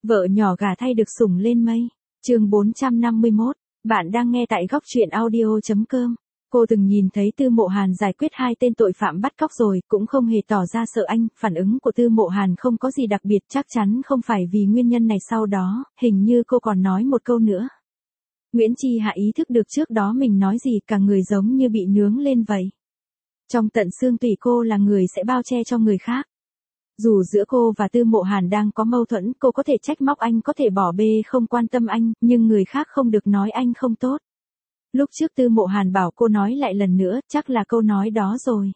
Vợ nhỏ gà thay được sủng lên mây. Chương 451. Bạn đang nghe tại góc truyện audio.com. Cô từng nhìn thấy Tư Mộ Hàn giải quyết 2 tên tội phạm bắt cóc rồi, cũng không hề tỏ ra sợ anh, phản ứng của Tư Mộ Hàn không có gì đặc biệt, chắc chắn không phải vì nguyên nhân này. Sau đó, hình như cô còn nói một câu nữa. Nguyễn Chi Hạ ý thức được trước đó mình nói gì, cả người giống như bị nướng lên vậy. Trong tận xương tủy cô là người sẽ bao che cho người khác. Dù giữa cô và Tư Mộ Hàn đang có mâu thuẫn, cô có thể trách móc anh, có thể bỏ bê không quan tâm anh, nhưng người khác không được nói anh không tốt. Lúc trước Tư Mộ Hàn bảo cô nói lại lần nữa, chắc là câu nói đó rồi.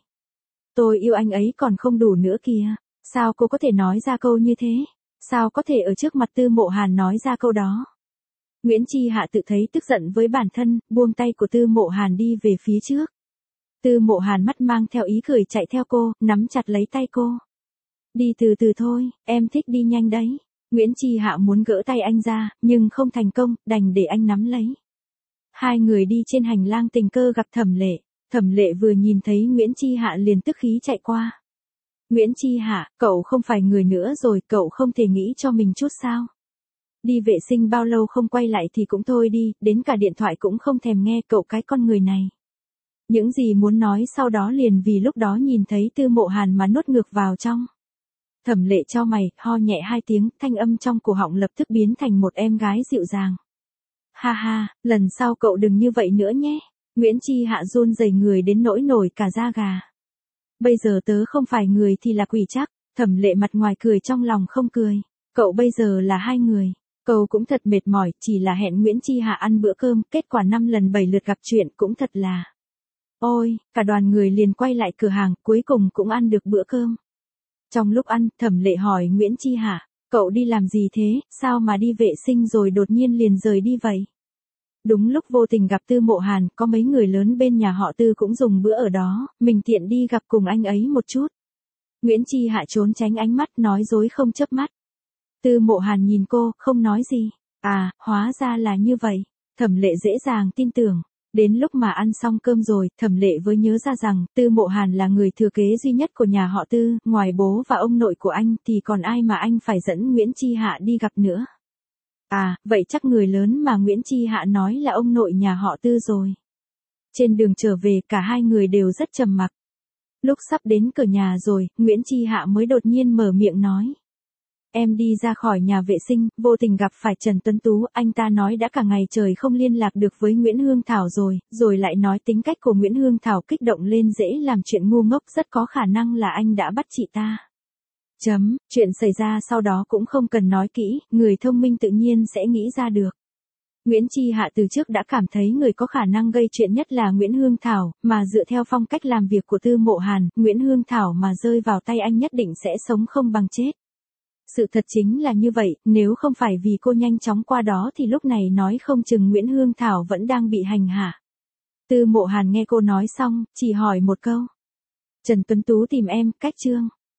Tôi yêu anh ấy còn không đủ nữa kìa. Sao cô có thể nói ra câu như thế? Sao có thể ở trước mặt Tư Mộ Hàn nói ra câu đó? Nguyễn Chi Hạ tự thấy tức giận với bản thân, buông tay của Tư Mộ Hàn đi về phía trước. Tư Mộ Hàn mắt mang theo ý cười chạy theo cô, nắm chặt lấy tay cô. Đi từ từ thôi, em thích đi nhanh đấy. Nguyễn Chi Hạ muốn gỡ tay anh ra, nhưng không thành công, đành để anh nắm lấy. Hai người đi trên hành lang tình cờ gặp Thẩm Lệ. Thẩm Lệ vừa nhìn thấy Nguyễn Chi Hạ liền tức khí chạy qua. Nguyễn Chi Hạ, cậu không phải người nữa rồi, cậu không thể nghĩ cho mình chút sao? Đi vệ sinh bao lâu không quay lại thì cũng thôi đi, đến cả điện thoại cũng không thèm nghe, cậu cái con người này. Những gì muốn nói sau đó liền vì lúc đó nhìn thấy Tư Mộ Hàn mà nuốt ngược vào trong. Thẩm Lệ chau mày, ho nhẹ 2 tiếng, thanh âm trong cổ họng lập tức biến thành một em gái dịu dàng. Ha ha, lần sau cậu đừng như vậy nữa nhé. Nguyễn Chi Hạ run rẩy người đến nỗi nổi cả da gà. Bây giờ tớ không phải người thì là quỷ chắc. Thẩm Lệ mặt ngoài cười trong lòng không cười. Cậu bây giờ là 2 người. Cậu cũng thật mệt mỏi, chỉ là hẹn Nguyễn Chi Hạ ăn bữa cơm, kết quả 5 lần 7 lượt gặp chuyện cũng thật là. Ôi, cả đoàn người liền quay lại cửa hàng, cuối cùng cũng ăn được bữa cơm. Trong lúc ăn, Thẩm Lệ hỏi Nguyễn Chi Hạ, cậu đi làm gì thế, sao mà đi vệ sinh rồi đột nhiên liền rời đi vậy? Đúng lúc vô tình gặp Tư Mộ Hàn, có mấy người lớn bên nhà họ Tư cũng dùng bữa ở đó, mình tiện đi gặp cùng anh ấy một chút. Nguyễn Chi Hạ trốn tránh ánh mắt, nói dối không chớp mắt. Tư Mộ Hàn nhìn cô, không nói gì. À, hóa ra là như vậy. Thẩm Lệ dễ dàng tin tưởng. Đến lúc mà ăn xong cơm rồi, Thẩm Lệ mới nhớ ra rằng, Tư Mộ Hàn là người thừa kế duy nhất của nhà họ Tư, ngoài bố và ông nội của anh thì còn ai mà anh phải dẫn Nguyễn Chi Hạ đi gặp nữa. À, vậy chắc người lớn mà Nguyễn Chi Hạ nói là ông nội nhà họ Tư rồi. Trên đường trở về cả 2 người đều rất trầm mặc. Lúc sắp đến cửa nhà rồi, Nguyễn Chi Hạ mới đột nhiên mở miệng nói. Em đi ra khỏi nhà vệ sinh, vô tình gặp phải Trần Tuấn Tú, anh ta nói đã cả ngày trời không liên lạc được với Nguyễn Hương Thảo rồi lại nói tính cách của Nguyễn Hương Thảo kích động lên dễ làm chuyện ngu ngốc, rất có khả năng là anh đã bắt chị ta. Chuyện xảy ra sau đó cũng không cần nói kỹ, người thông minh tự nhiên sẽ nghĩ ra được. Nguyễn Chi Hạ từ trước đã cảm thấy người có khả năng gây chuyện nhất là Nguyễn Hương Thảo, mà dựa theo phong cách làm việc của Tư Mộ Hàn, Nguyễn Hương Thảo mà rơi vào tay anh nhất định sẽ sống không bằng chết. Sự thật chính là như vậy, nếu không phải vì cô nhanh chóng qua đó thì lúc này nói không chừng Nguyễn Hương Thảo vẫn đang bị hành hạ. Tư Mộ Hàn nghe cô nói xong, chỉ hỏi một câu. Trần Tuấn Tú tìm em, cách Trương.